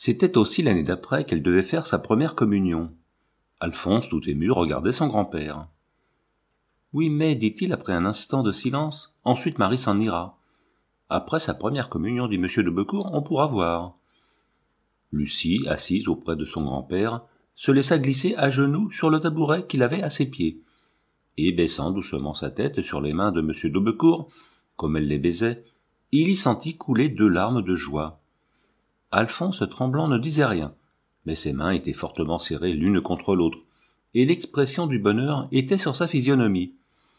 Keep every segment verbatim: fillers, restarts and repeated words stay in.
C'était aussi l'année d'après qu'elle devait faire sa première communion. Alphonse, tout ému, regardait son grand-père. « Oui, mais, dit-il après un instant de silence, ensuite Marie s'en ira. Après sa première communion, dit M. de Beaucourt, on pourra voir. » Lucie, assise auprès de son grand-père, se laissa glisser à genoux sur le tabouret qu'il avait à ses pieds, et baissant doucement sa tête sur les mains de M. d'Aubecourt, comme elle les baisait, il y sentit couler deux larmes de joie. Alphonse, tremblant, ne disait rien, mais ses mains étaient fortement serrées l'une contre l'autre, et l'expression du bonheur était sur sa physionomie.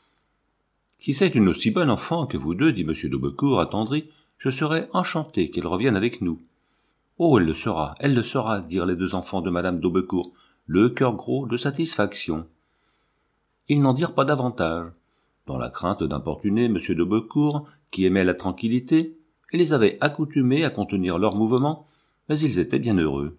« Si c'est une aussi bonne enfant que vous deux, dit M. d'Aubecourt, attendri, je serais enchanté qu'elle revienne avec nous. »« Oh, elle le sera, elle le sera, dirent les deux enfants de Madame d'Aubecourt, le cœur gros de satisfaction. » Ils n'en dirent pas davantage, dans la crainte d'importuner M. d'Aubecourt, qui aimait la tranquillité, et les avait accoutumés à contenir leurs mouvements, mais ils étaient bien heureux.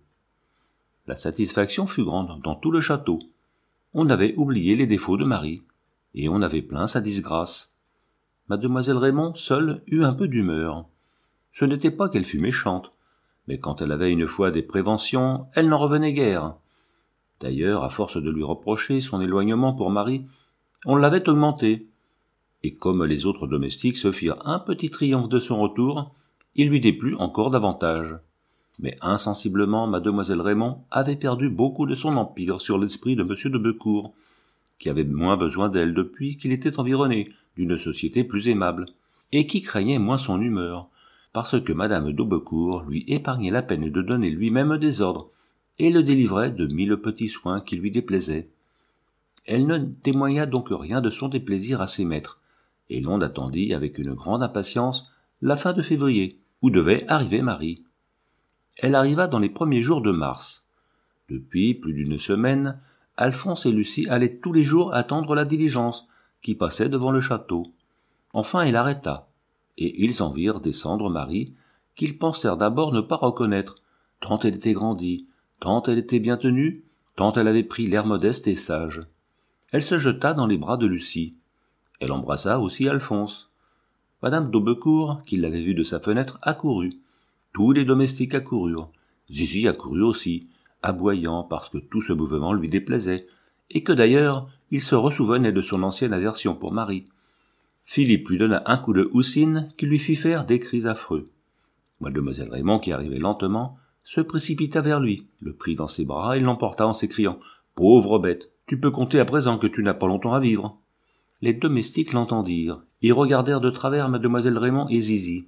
La satisfaction fut grande dans tout le château. On avait oublié les défauts de Marie, et on avait plaint sa disgrâce. Mademoiselle Raymond, seule, eut un peu d'humeur. Ce n'était pas qu'elle fût méchante, mais quand elle avait une fois des préventions, elle n'en revenait guère. D'ailleurs, à force de lui reprocher son éloignement pour Marie, on l'avait augmenté, et comme les autres domestiques se firent un petit triomphe de son retour, il lui déplut encore davantage. Mais insensiblement, mademoiselle Raymond avait perdu beaucoup de son empire sur l'esprit de M. de Beaucourt, qui avait moins besoin d'elle depuis qu'il était environné d'une société plus aimable, et qui craignait moins son humeur, parce que madame d'Aubecourt lui épargnait la peine de donner lui-même des ordres, et le délivrait de mille petits soins qui lui déplaisaient. Elle ne témoigna donc rien de son déplaisir à ses maîtres, et l'on attendit avec une grande impatience la fin de février, où devait arriver Marie. Elle arriva dans les premiers jours de mars. Depuis plus d'une semaine, Alphonse et Lucie allaient tous les jours attendre la diligence, qui passait devant le château. Enfin elle arrêta, et ils en virent descendre Marie, qu'ils pensèrent d'abord ne pas reconnaître, tant elle était grandie, tant elle était bien tenue, tant elle avait pris l'air modeste et sage. Elle se jeta dans les bras de Lucie. Elle embrassa aussi Alphonse. Madame d'Aubecourt, qui l'avait vue de sa fenêtre, accourut. Tous les domestiques accoururent. Zizi accourut aussi, aboyant parce que tout ce mouvement lui déplaisait, et que d'ailleurs il se ressouvenait de son ancienne aversion pour Marie. Philippe lui donna un coup de houssine qui lui fit faire des cris affreux. Mademoiselle Raymond, qui arrivait lentement, se précipita vers lui, le prit dans ses bras et l'emporta en s'écriant « Pauvre bête, tu peux compter à présent que tu n'as pas longtemps à vivre. » Les domestiques l'entendirent, et regardèrent de travers mademoiselle Raymond et Zizi.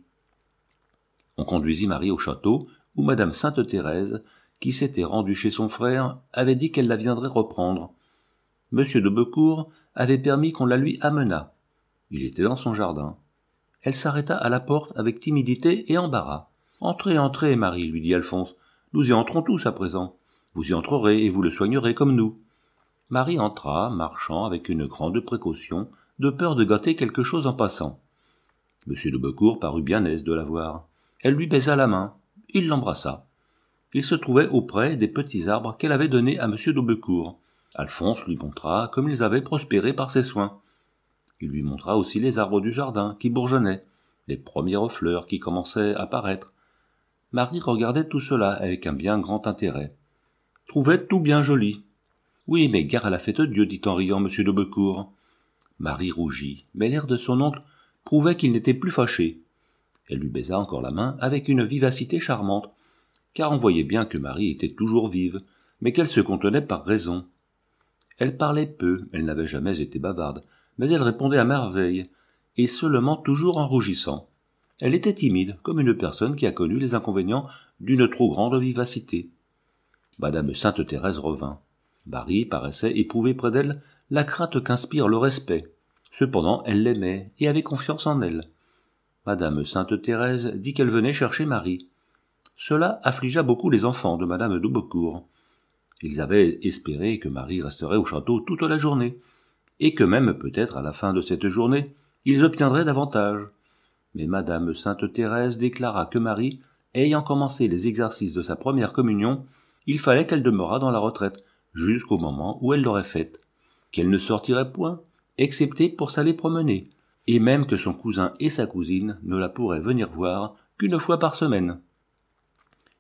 On conduisit Marie au château, où madame Sainte-Thérèse, qui s'était rendue chez son frère, avait dit qu'elle la viendrait reprendre. Monsieur de Beaucourt avait permis qu'on la lui amenât. Il était dans son jardin. Elle s'arrêta à la porte avec timidité et embarras. « Entrez, entrez, Marie, lui dit Alphonse. Nous y entrons tous à présent. Vous y entrerez et vous le soignerez comme nous. » Marie entra, marchant avec une grande précaution, de peur de gâter quelque chose en passant. Monsieur de Beaucourt parut bien aise de la voir. Elle lui baisa la main. Il l'embrassa. Il se trouvait auprès des petits arbres qu'elle avait donnés à Monsieur d'Aubecourt. Alphonse lui montra comme ils avaient prospéré par ses soins. Il lui montra aussi les arbres du jardin qui bourgeonnaient, les premières fleurs qui commençaient à paraître. Marie regardait tout cela avec un bien grand intérêt. Trouvait tout bien joli. « Oui, mais gare à la fête Dieu, dit en riant Monsieur d'Aubecourt. » Marie rougit, mais l'air de son oncle prouvait qu'il n'était plus fâché. Elle lui baisa encore la main avec une vivacité charmante, car on voyait bien que Marie était toujours vive, mais qu'elle se contenait par raison. Elle parlait peu, elle n'avait jamais été bavarde, mais elle répondait à merveille, et seulement toujours en rougissant. Elle était timide, comme une personne qui a connu les inconvénients d'une trop grande vivacité. Madame Sainte-Thérèse revint. Marie paraissait éprouver près d'elle la crainte qu'inspire le respect. Cependant, elle l'aimait et avait confiance en elle. Madame Sainte-Thérèse dit qu'elle venait chercher Marie. Cela affligea beaucoup les enfants de Madame d'Aubecourt. Ils avaient espéré que Marie resterait au château toute la journée, et que même peut-être à la fin de cette journée, ils obtiendraient davantage. Mais Madame Sainte-Thérèse déclara que Marie, ayant commencé les exercices de sa première communion, il fallait qu'elle demeurât dans la retraite jusqu'au moment où elle l'aurait faite, qu'elle ne sortirait point, excepté pour s'aller promener, et même que son cousin et sa cousine ne la pourraient venir voir qu'une fois par semaine.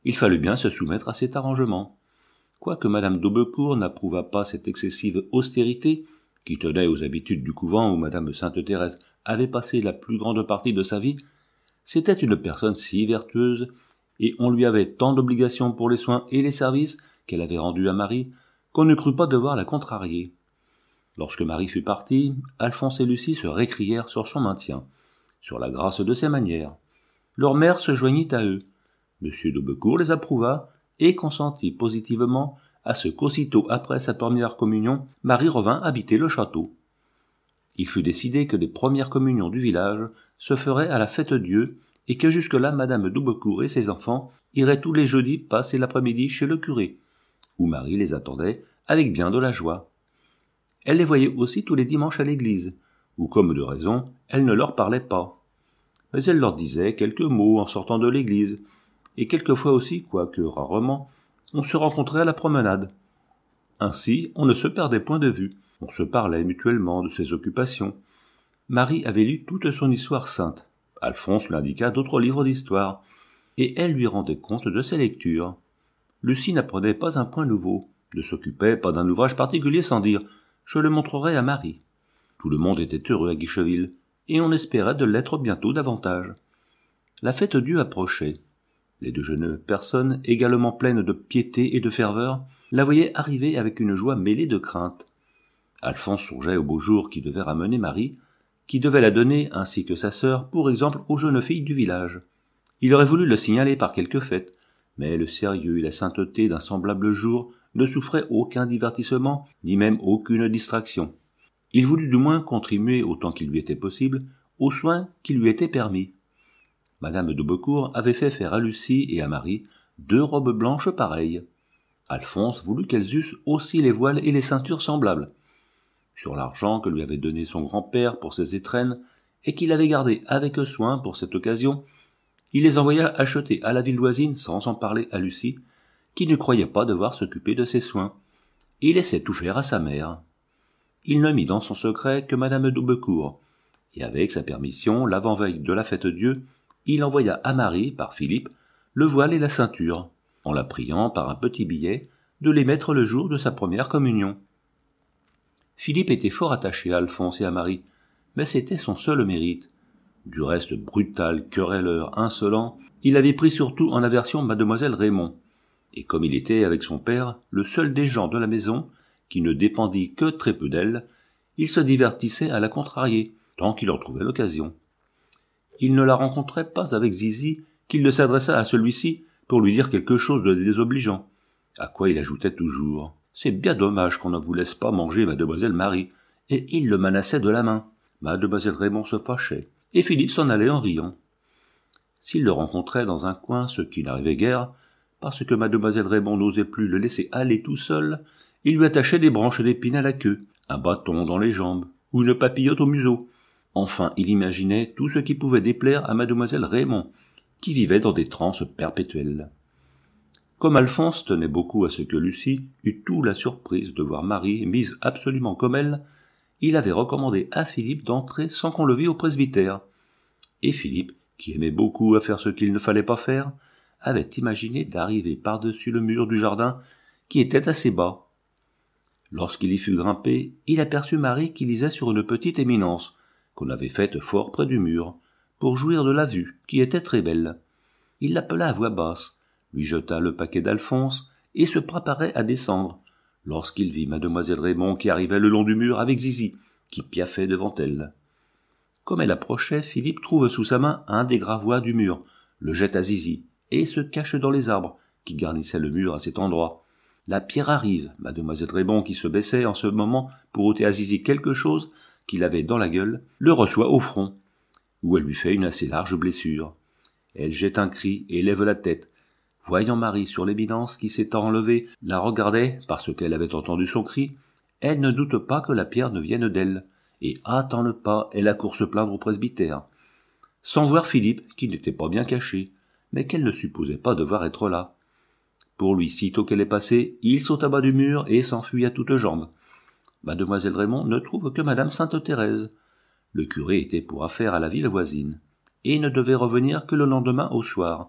Il fallut bien se soumettre à cet arrangement. Quoique madame d'Aubecourt n'approuvât pas cette excessive austérité, qui tenait aux habitudes du couvent où madame Sainte-Thérèse avait passé la plus grande partie de sa vie, c'était une personne si vertueuse, et on lui avait tant d'obligations pour les soins et les services qu'elle avait rendus à Marie, qu'on ne crut pas devoir la contrarier. Lorsque Marie fut partie, Alphonse et Lucie se récrièrent sur son maintien, sur la grâce de ses manières. Leur mère se joignit à eux. Monsieur d'Aubecourt les approuva et consentit positivement à ce qu'aussitôt après sa première communion, Marie revint habiter le château. Il fut décidé que les premières communions du village se feraient à la Fête-Dieu et que jusque-là madame d'Aubecourt et ses enfants iraient tous les jeudis passer l'après-midi chez le curé, où Marie les attendait avec bien de la joie. Elle les voyait aussi tous les dimanches à l'église, où, comme de raison, elle ne leur parlait pas. Mais elle leur disait quelques mots en sortant de l'église, et quelquefois aussi, quoique rarement, on se rencontrait à la promenade. Ainsi, on ne se perdait point de vue, on se parlait mutuellement de ses occupations. Marie avait lu toute son histoire sainte, Alphonse lui indiqua d'autres livres d'histoire, et elle lui rendait compte de ses lectures. Lucie n'apprenait pas un point nouveau, ne s'occupait pas d'un ouvrage particulier sans dire « je le montrerai à Marie ». Tout le monde était heureux à Guicheville, et on espérait de l'être bientôt davantage. La Fête-Dieu approchait. Les deux jeunes personnes, également pleines de piété et de ferveur, la voyaient arriver avec une joie mêlée de crainte. Alphonse songeait au beau jour qui devait ramener Marie, qui devait la donner, ainsi que sa sœur, pour exemple aux jeunes filles du village. Il aurait voulu le signaler par quelque fête, mais le sérieux et la sainteté d'un semblable jour ne souffraient aucun divertissement, ni même aucune distraction. Il voulut du moins contribuer autant qu'il lui était possible aux soins qui lui étaient permis. Madame d'Aubecourt avait fait faire à Lucie et à Marie deux robes blanches pareilles. Alphonse voulut qu'elles eussent aussi les voiles et les ceintures semblables. Sur l'argent que lui avait donné son grand-père pour ses étrennes, et qu'il avait gardé avec soin pour cette occasion, il les envoya acheter à la ville voisine sans en parler à Lucie, qui ne croyait pas devoir s'occuper de ses soins, et laissait tout faire à sa mère. Il ne mit dans son secret que madame d'Aubecourt, et avec sa permission, l'avant-veille de la Fête-Dieu, il envoya à Marie, par Philippe, le voile et la ceinture, en la priant, par un petit billet, de les mettre le jour de sa première communion. Philippe était fort attaché à Alphonse et à Marie, mais c'était son seul mérite. Du reste brutal, querelleur, insolent, il avait pris surtout en aversion mademoiselle Raymond, et comme il était, avec son père, le seul des gens de la maison, qui ne dépendit que très peu d'elle, il se divertissait à la contrarier, tant qu'il en trouvait l'occasion. Il ne la rencontrait pas avec Zizi qu'il ne s'adressa à celui-ci pour lui dire quelque chose de désobligeant, à quoi il ajoutait toujours « C'est bien dommage qu'on ne vous laisse pas manger mademoiselle Marie », et il le menaçait de la main. Mademoiselle Raymond se fâchait, et Philippe s'en allait en riant. S'il le rencontrait dans un coin, ce qui n'arrivait guère, parce que mademoiselle Raymond n'osait plus le laisser aller tout seul, il lui attachait des branches d'épines à la queue, un bâton dans les jambes, ou une papillote au museau. Enfin, il imaginait tout ce qui pouvait déplaire à mademoiselle Raymond, qui vivait dans des transes perpétuelles. Comme Alphonse tenait beaucoup à ce que Lucie eût tout la surprise de voir Marie mise absolument comme elle, il avait recommandé à Philippe d'entrer sans qu'on le vît au presbytère. Et Philippe, qui aimait beaucoup à faire ce qu'il ne fallait pas faire, avait imaginé d'arriver par-dessus le mur du jardin, qui était assez bas. Lorsqu'il y fut grimpé, il aperçut Marie qui lisait sur une petite éminence, qu'on avait faite fort près du mur, pour jouir de la vue, qui était très belle. Il l'appela à voix basse, lui jeta le paquet d'Alphonse, et se préparait à descendre, lorsqu'il vit mademoiselle Raymond qui arrivait le long du mur avec Zizi, qui piaffait devant elle. Comme elle approchait, Philippe trouve sous sa main un des gravois du mur, le jette à Zizi, et se cache dans les arbres, qui garnissaient le mur à cet endroit. La pierre arrive, mademoiselle Raymond, qui se baissait en ce moment pour ôter à Zizi quelque chose qu'il avait dans la gueule, le reçoit au front, où elle lui fait une assez large blessure. Elle jette un cri et lève la tête. Voyant Marie sur l'éminence qui s'étant enlevée, la regardait, parce qu'elle avait entendu son cri, elle ne doute pas que la pierre ne vienne d'elle, et hâtant le pas, elle accourt se plaindre au presbytère. Sans voir Philippe, qui n'était pas bien caché, mais qu'elle ne supposait pas devoir être là. Pour lui, sitôt qu'elle est passée, il saute à bas du mur et s'enfuit à toutes jambes. Mademoiselle Raymond ne trouve que madame Sainte-Thérèse. Le curé était pour affaire à la ville voisine, et ne devait revenir que le lendemain au soir.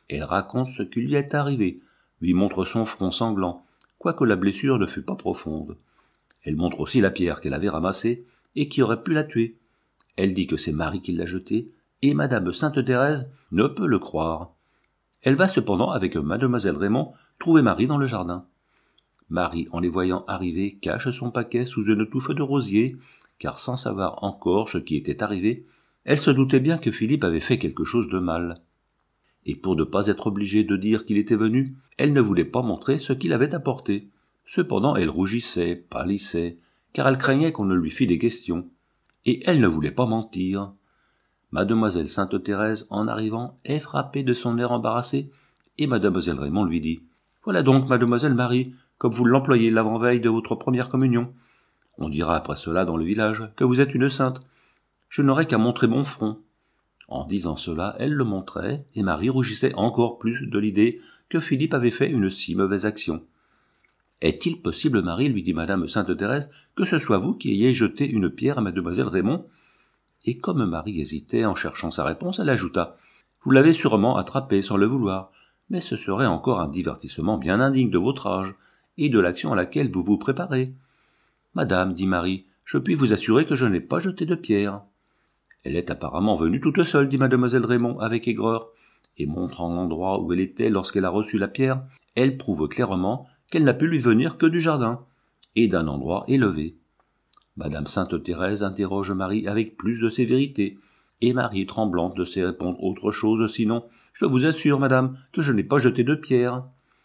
Elle raconte ce qui lui est arrivé, lui montre son front sanglant, quoique la blessure ne fût pas profonde. Elle montre aussi la pierre qu'elle avait ramassée et qui aurait pu la tuer. Elle dit que c'est Marie qui l'a jetée, et madame Sainte-Thérèse ne peut le croire. Elle va cependant avec mademoiselle Raymond trouver Marie dans le jardin. Marie, en les voyant arriver, cache son paquet sous une touffe de rosier, car sans savoir encore ce qui était arrivé, elle se doutait bien que Philippe avait fait quelque chose de mal. Et pour ne pas être obligée de dire qu'il était venu, elle ne voulait pas montrer ce qu'il avait apporté. Cependant elle rougissait, pâlissait, car elle craignait qu'on ne lui fît des questions, et elle ne voulait pas mentir. Mademoiselle Sainte-Thérèse, en arrivant, est frappée de son air embarrassé, et mademoiselle Raymond lui dit « Voilà donc, mademoiselle Marie, comme vous l'employez l'avant-veille de votre première communion. On dira après cela dans le village que vous êtes une sainte. Je n'aurai qu'à montrer mon front. » En disant cela, elle le montrait, et Marie rougissait encore plus de l'idée que Philippe avait fait une si mauvaise action. « Est-il possible, Marie, lui dit madame Sainte-Thérèse, que ce soit vous qui ayez jeté une pierre à mademoiselle Raymond ?» Et comme Marie hésitait en cherchant sa réponse, elle ajouta « Vous l'avez sûrement attrapée sans le vouloir, mais ce serait encore un divertissement bien indigne de votre âge et de l'action à laquelle vous vous préparez. »« Madame, dit Marie, je puis vous assurer que je n'ai pas jeté de pierre. »« Elle est apparemment venue toute seule, dit mademoiselle Raymond avec aigreur, et montrant l'endroit où elle était lorsqu'elle a reçu la pierre, elle prouve clairement qu'elle n'a pu lui venir que du jardin, et d'un endroit élevé. » Madame Sainte-Thérèse interroge Marie avec plus de sévérité, et Marie, tremblante, de sait répondre autre chose, sinon « Je vous assure, madame, que je n'ai pas jeté de pierre. »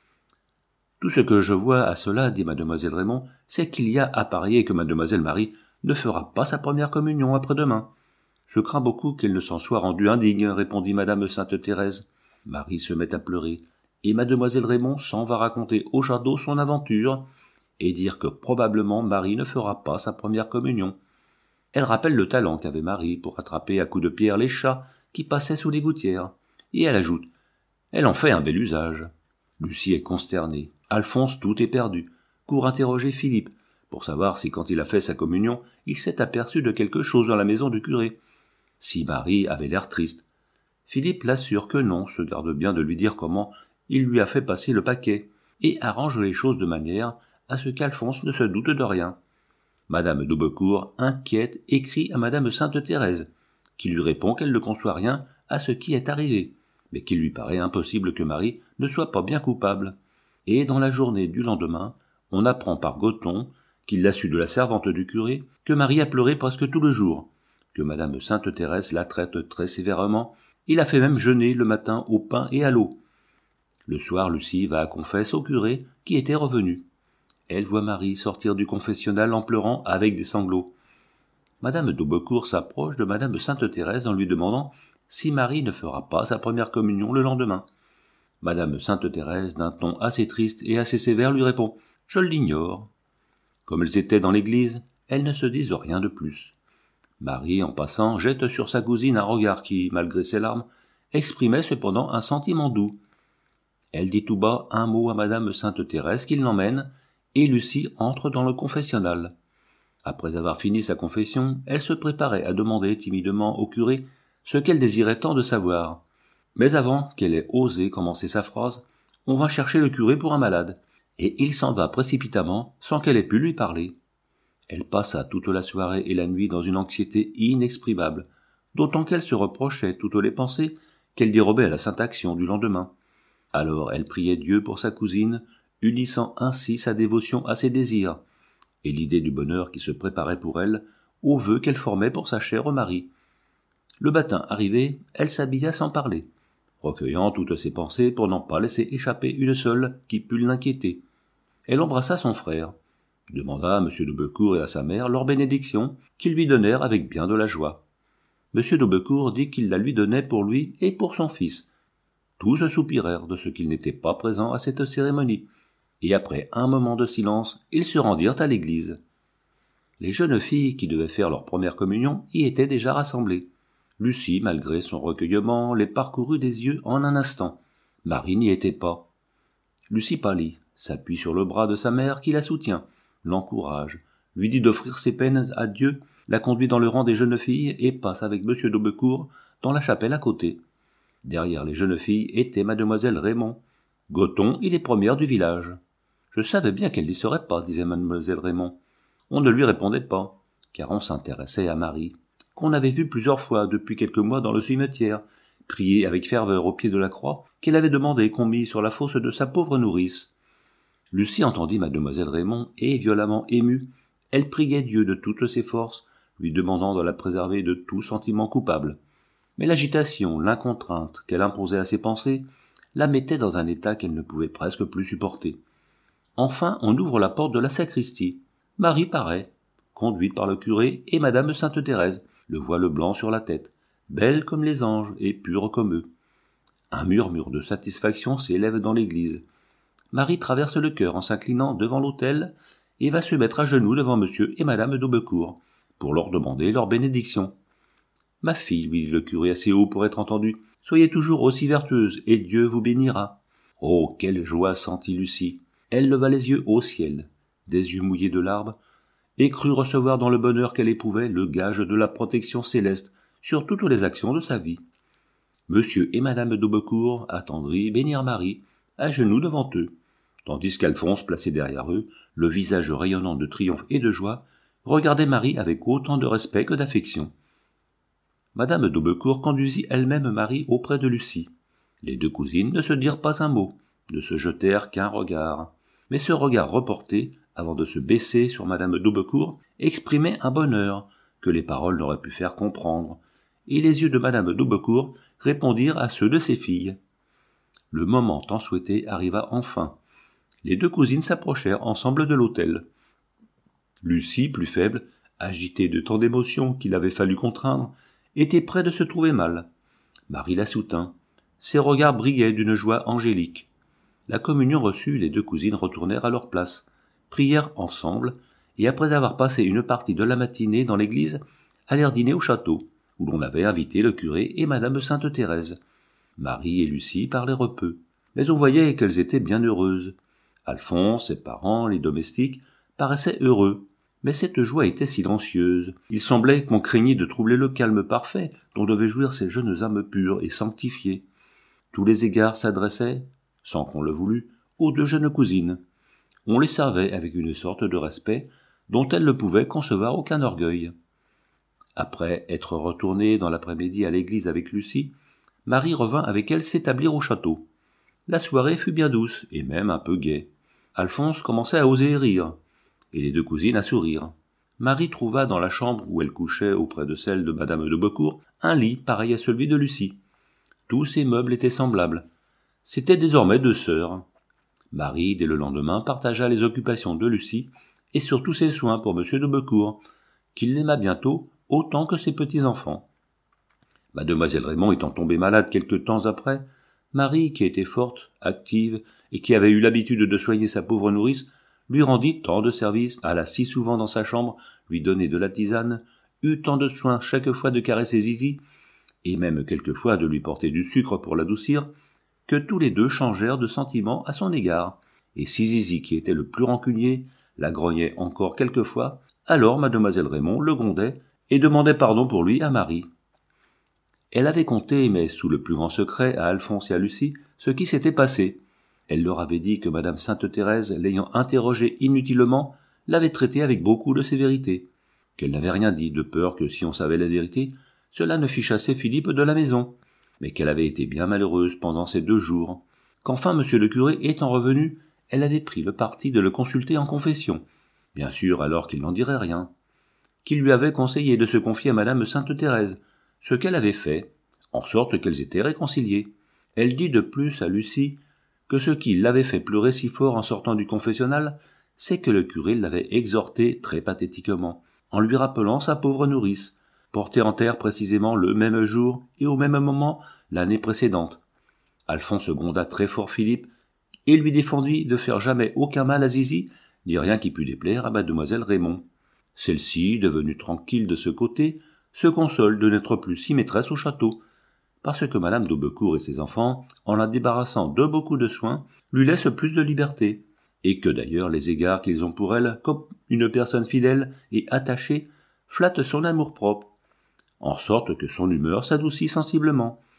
Tout ce que je vois à cela, dit mademoiselle Raymond, c'est qu'il y a à parier que mademoiselle Marie ne fera pas sa première communion après-demain. Je crains beaucoup qu'elle ne s'en soit rendue indigne, répondit madame Sainte-Thérèse. Marie se met à pleurer, et mademoiselle Raymond s'en va raconter au château son aventure, et dire que probablement Marie ne fera pas sa première communion. Elle rappelle le talent qu'avait Marie pour attraper à coups de pierre les chats qui passaient sous les gouttières, et elle ajoute « Elle en fait un bel usage. » Lucie est consternée. Alphonse, tout est perdu, court interroger Philippe, pour savoir si quand il a fait sa communion, il s'est aperçu de quelque chose dans la maison du curé. Si Marie avait l'air triste. Philippe l'assure que non, se garde bien de lui dire comment il lui a fait passer le paquet, et arrange les choses de manière à ce qu'Alphonse ne se doute de rien. Madame d'Aubecourt, inquiète, écrit à madame Sainte-Thérèse, qui lui répond qu'elle ne conçoit rien à ce qui est arrivé, mais qu'il lui paraît impossible que Marie ne soit pas bien coupable. Et dans la journée du lendemain, on apprend par Goton, qu'il l'a su de la servante du curé, que Marie a pleuré presque tout le jour, que madame Sainte-Thérèse la traite très sévèrement, et la fait même jeûner le matin au pain et à l'eau. Le soir, Lucie va à confesse au curé, qui était revenu. Elle voit Marie sortir du confessionnal en pleurant avec des sanglots. Madame d'Aubecourt s'approche de madame Sainte-Thérèse en lui demandant si Marie ne fera pas sa première communion le lendemain. Madame Sainte-Thérèse, d'un ton assez triste et assez sévère, lui répond « Je l'ignore ». Comme elles étaient dans l'église, elles ne se disent rien de plus. Marie, en passant, jette sur sa cousine un regard qui, malgré ses larmes, exprimait cependant un sentiment doux. Elle dit tout bas un mot à madame Sainte-Thérèse qui l'emmène, et Lucie entre dans le confessionnal. Après avoir fini sa confession, elle se préparait à demander timidement au curé ce qu'elle désirait tant de savoir. Mais avant qu'elle ait osé commencer sa phrase, on va chercher le curé pour un malade, et il s'en va précipitamment sans qu'elle ait pu lui parler. Elle passa toute la soirée et la nuit dans une anxiété inexprimable, d'autant qu'elle se reprochait toutes les pensées qu'elle dérobait à la sainte action du lendemain. Alors elle priait Dieu pour sa cousine, unissant ainsi sa dévotion à ses désirs, et l'idée du bonheur qui se préparait pour elle aux vœux qu'elle formait pour sa chère Marie. Le matin arrivé, elle s'habilla sans parler, recueillant toutes ses pensées pour n'en pas laisser échapper une seule qui pût l'inquiéter. Elle embrassa son frère, demanda à M. d'Aubecourt et à sa mère leur bénédiction, qu'ils lui donnèrent avec bien de la joie. M. d'Aubecourt dit qu'il la lui donnait pour lui et pour son fils. Tous soupirèrent de ce qu'ils n'étaient pas présents à cette cérémonie, et après un moment de silence, ils se rendirent à l'église. Les jeunes filles qui devaient faire leur première communion y étaient déjà rassemblées. Lucie, malgré son recueillement, les parcourut des yeux en un instant. Marie n'y était pas. Lucie pâlit, s'appuie sur le bras de sa mère qui la soutient, l'encourage, lui dit d'offrir ses peines à Dieu, la conduit dans le rang des jeunes filles et passe avec M. d'Aubecourt dans la chapelle à côté. Derrière les jeunes filles était mademoiselle Raymond. Gothon et les premières du village. Je savais bien qu'elle n'y serait pas, disait mademoiselle Raymond. On ne lui répondait pas, car on s'intéressait à Marie, qu'on avait vue plusieurs fois depuis quelques mois dans le cimetière, prier avec ferveur au pied de la croix qu'elle avait demandé qu'on mît sur la fosse de sa pauvre nourrice. Lucie entendit mademoiselle Raymond et, violemment émue, elle priait Dieu de toutes ses forces, lui demandant de la préserver de tout sentiment coupable. Mais l'agitation, l'incontreinte qu'elle imposait à ses pensées, la mettait dans un état qu'elle ne pouvait presque plus supporter. Enfin, on ouvre la porte de la sacristie. Marie paraît, conduite par le curé et madame Sainte-Thérèse, le voile blanc sur la tête, belle comme les anges et pure comme eux. Un murmure de satisfaction s'élève dans l'église. Marie traverse le chœur en s'inclinant devant l'autel et va se mettre à genoux devant monsieur et madame d'Aubecourt pour leur demander leur bénédiction. « Ma fille, lui dit le curé assez haut pour être entendu, soyez toujours aussi vertueuse et Dieu vous bénira. » Oh, quelle joie sentit Lucie. Elle leva les yeux au ciel, des yeux mouillés de larmes, et crut recevoir dans le bonheur qu'elle éprouvait le gage de la protection céleste sur toutes les actions de sa vie. Monsieur et madame d'Aubecourt, attendris, bénirent Marie, à genoux devant eux, tandis qu'Alphonse, placé derrière eux, le visage rayonnant de triomphe et de joie, regardait Marie avec autant de respect que d'affection. Madame d'Aubecourt conduisit elle-même Marie auprès de Lucie. Les deux cousines ne se dirent pas un mot, ne se jetèrent qu'un regard. Mais ce regard reporté, avant de se baisser sur madame d'Aubecourt, exprimait un bonheur que les paroles n'auraient pu faire comprendre, et les yeux de madame d'Aubecourt répondirent à ceux de ses filles. Le moment tant souhaité arriva enfin. Les deux cousines s'approchèrent ensemble de l'autel. Lucie, plus faible, agitée de tant d'émotions qu'il avait fallu contraindre, était près de se trouver mal. Marie la soutint. Ses regards brillaient d'une joie angélique. La communion reçue, les deux cousines retournèrent à leur place, prièrent ensemble, et après avoir passé une partie de la matinée dans l'église, allèrent dîner au château, où l'on avait invité le curé et madame Sainte-Thérèse. Marie et Lucie parlèrent peu, mais on voyait qu'elles étaient bien heureuses. Alphonse, ses parents, les domestiques, paraissaient heureux, mais cette joie était silencieuse. Il semblait qu'on craignît de troubler le calme parfait dont devaient jouir ces jeunes âmes pures et sanctifiées. Tous les égards s'adressaient, sans qu'on le voulût, aux deux jeunes cousines. On les servait avec une sorte de respect dont elles ne pouvaient concevoir aucun orgueil. Après être retournée dans l'après-midi à l'église avec Lucie, Marie revint avec elle s'établir au château. La soirée fut bien douce, et même un peu gaie. Alphonse commençait à oser rire, et les deux cousines à sourire. Marie trouva dans la chambre où elle couchait auprès de celle de madame d'Aubecourt un lit pareil à celui de Lucie. Tous ses meubles étaient semblables. C'étaient désormais deux sœurs. Marie, dès le lendemain, partagea les occupations de Lucie et surtout ses soins pour monsieur d'Aubecourt, qu'il l'aima bientôt autant que ses petits-enfants. Mademoiselle Raymond étant tombée malade quelque temps après, Marie, qui était forte, active, et qui avait eu l'habitude de soigner sa pauvre nourrice, lui rendit tant de services, alla si souvent dans sa chambre, lui donner de la tisane, eut tant de soin chaque fois de caresser Zizi, et même quelquefois de lui porter du sucre pour l'adoucir, que tous les deux changèrent de sentiment à son égard, et si Zizi, qui était le plus rancunier, la grognait encore quelquefois, alors mademoiselle Raymond le grondait et demandait pardon pour lui à Marie. Elle avait conté, mais sous le plus grand secret, à Alphonse et à Lucie, ce qui s'était passé. Elle leur avait dit que madame Sainte-Thérèse, l'ayant interrogée inutilement, l'avait traitée avec beaucoup de sévérité, qu'elle n'avait rien dit, de peur que, si on savait la vérité, cela ne fît chasser Philippe de la maison, mais qu'elle avait été bien malheureuse pendant ces deux jours, qu'enfin monsieur le curé étant revenu, elle avait pris le parti de le consulter en confession, bien sûr alors qu'il n'en dirait rien, qu'il lui avait conseillé de se confier à madame Sainte-Thérèse, ce qu'elle avait fait, en sorte qu'elles étaient réconciliées. Elle dit de plus à Lucie que ce qui l'avait fait pleurer si fort en sortant du confessionnal, c'est que le curé l'avait exhortée très pathétiquement, en lui rappelant sa pauvre nourrice, portée en terre précisément le même jour et au même moment l'année précédente. Alphonse gronda très fort Philippe et lui défendit de faire jamais aucun mal à Zizi, ni rien qui pût déplaire à mademoiselle Raymond. Celle-ci, devenue tranquille de ce côté, se console de n'être plus si maîtresse au château, parce que madame d'Aubecourt et ses enfants, en la débarrassant de beaucoup de soins, lui laissent plus de liberté, et que d'ailleurs les égards qu'ils ont pour elle, comme une personne fidèle et attachée, flattent son amour-propre, en sorte que son humeur s'adoucit sensiblement,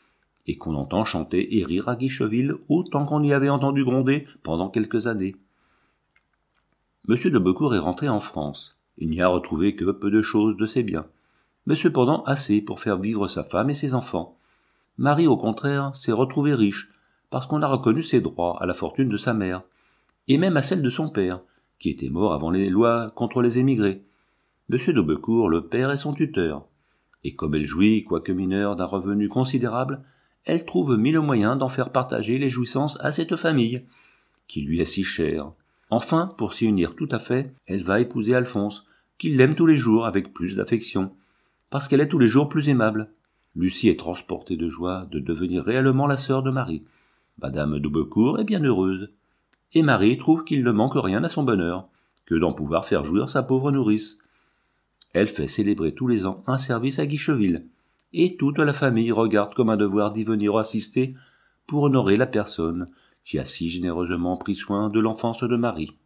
et qu'on entend chanter et rire à Guicheville autant qu'on y avait entendu gronder pendant quelques années. Monsieur de Beaucourt est rentré en France. Il n'y a retrouvé que peu de choses de ses biens, mais cependant assez pour faire vivre sa femme et ses enfants. Marie, au contraire, s'est retrouvée riche, parce qu'on a reconnu ses droits à la fortune de sa mère, et même à celle de son père, qui était mort avant les lois contre les émigrés. Monsieur de Beaucourt, le père, est son tuteur, et comme elle jouit, quoique mineure, d'un revenu considérable, elle trouve mille moyens d'en faire partager les jouissances à cette famille, qui lui est si chère. Enfin, pour s'y unir tout à fait, elle va épouser Alphonse, qui l'aime tous les jours avec plus d'affection, parce qu'elle est tous les jours plus aimable. Lucie est transportée de joie de devenir réellement la sœur de Marie. Madame de Beaucourt est bien heureuse, et Marie trouve qu'il ne manque rien à son bonheur, que d'en pouvoir faire jouir sa pauvre nourrice. Elle fait célébrer tous les ans un service à Guicheville, et toute la famille regarde comme un devoir d'y venir assister pour honorer la personne qui a si généreusement pris soin de l'enfance de Marie.